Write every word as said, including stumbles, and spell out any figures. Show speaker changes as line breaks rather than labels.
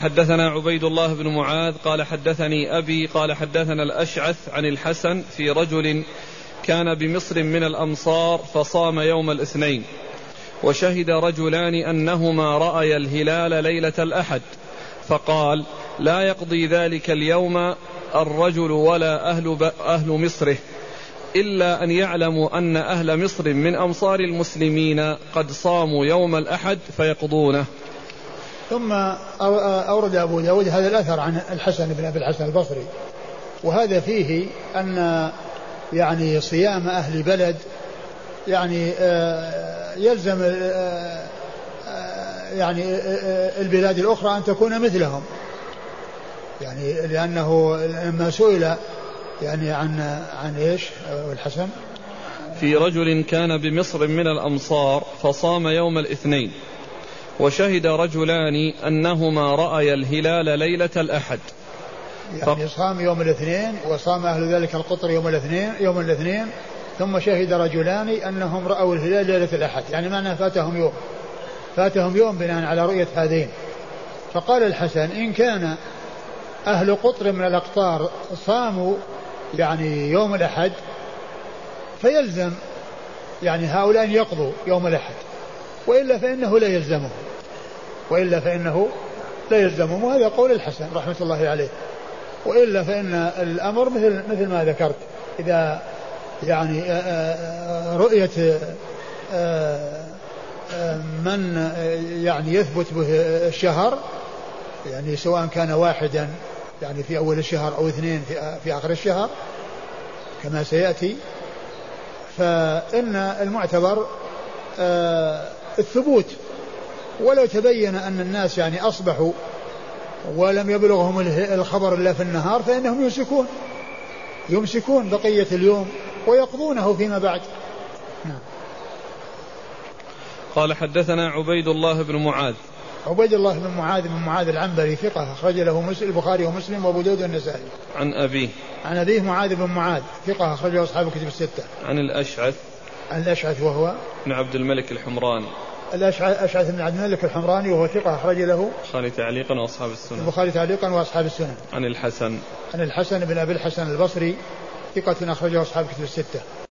حدثنا عبيد الله بن معاذ قال حدثني أبي قال حدثنا الأشعث عن الحسن في رجل كان بمصر من الأمصار فصام يوم الاثنين وشهد رجلان أنهما رأيا الهلال ليلة الأحد فقال لا يقضي ذلك اليوم الرجل ولا أهل, أهل مصره إلا أن يعلموا أن أهل مصر من أمصار المسلمين قد صاموا يوم الأحد فيقضونه.
ثم أورد أبو داود هذا الأثر عن الحسن بن أبي الحسن البصري، وهذا فيه أن يعني صيام أهل بلد يعني يلزم يعني البلاد الأخرى أن تكون مثلهم، يعني لأنه لما سئل يعني عن عن إيش الحسن
في رجل كان بمصر من الأمصار فصام يوم الاثنين وشهد رجلان أنهما رأيا الهلال ليلة الأحد،
يعني صام يوم الاثنين وصام أهل ذلك القطر يوم الاثنين يوم الاثنين ثم شهد رجلان أنهم رأوا الهلال ليلة الأحد، يعني معنى فاتهم يوم فاتهم يوم بناء على رؤية هذين. فقال الحسن إن كان أهل قطر من الأقطار صاموا يعني يوم الأحد فيلزم يعني هؤلاء يقضوا يوم الأحد، وإلا فإنه لا يلزمه وإلا فإنه لا يلزمهم، وهذا قول الحسن رحمة الله عليه. وإلا فإن الأمر مثل مثل ما ذكرت، إذا يعني رؤية من يعني يثبت به الشهر يعني سواء كان واحدا يعني في أول الشهر أو اثنين في, في آخر الشهر كما سيأتي، فإن المعتبر الثبوت، ولو تبين أن الناس يعني أصبحوا ولم يبلغهم الخبر إلا في النهار فإنهم يمسكون يمسكون بقية اليوم ويقضونه فيما بعد. نعم.
قال حدثنا عبيد الله بن معاذ.
عبيد الله بن معاذ بن معاذ العنبري ثقة أخرج له البخاري ومسلم وأبو داود والنسائي.
عن أبيه
عن أبيه معاذ بن معاذ ثقة أخرجه أصحاب الكتب الستة.
عن الأشعث
عن الأشعث وهو
بن عبد الملك الحمراني.
الأشعث بن عبد الملك الحمراني وهو ثقة أخرج له
البخاري تعليقا وأصحاب السنن.
البخاري تعليقا وأصحاب السنن.
عن الحسن
عن الحسن بن أبي الحسن البصري ثقة أخرجه أصحاب الكتب الستة.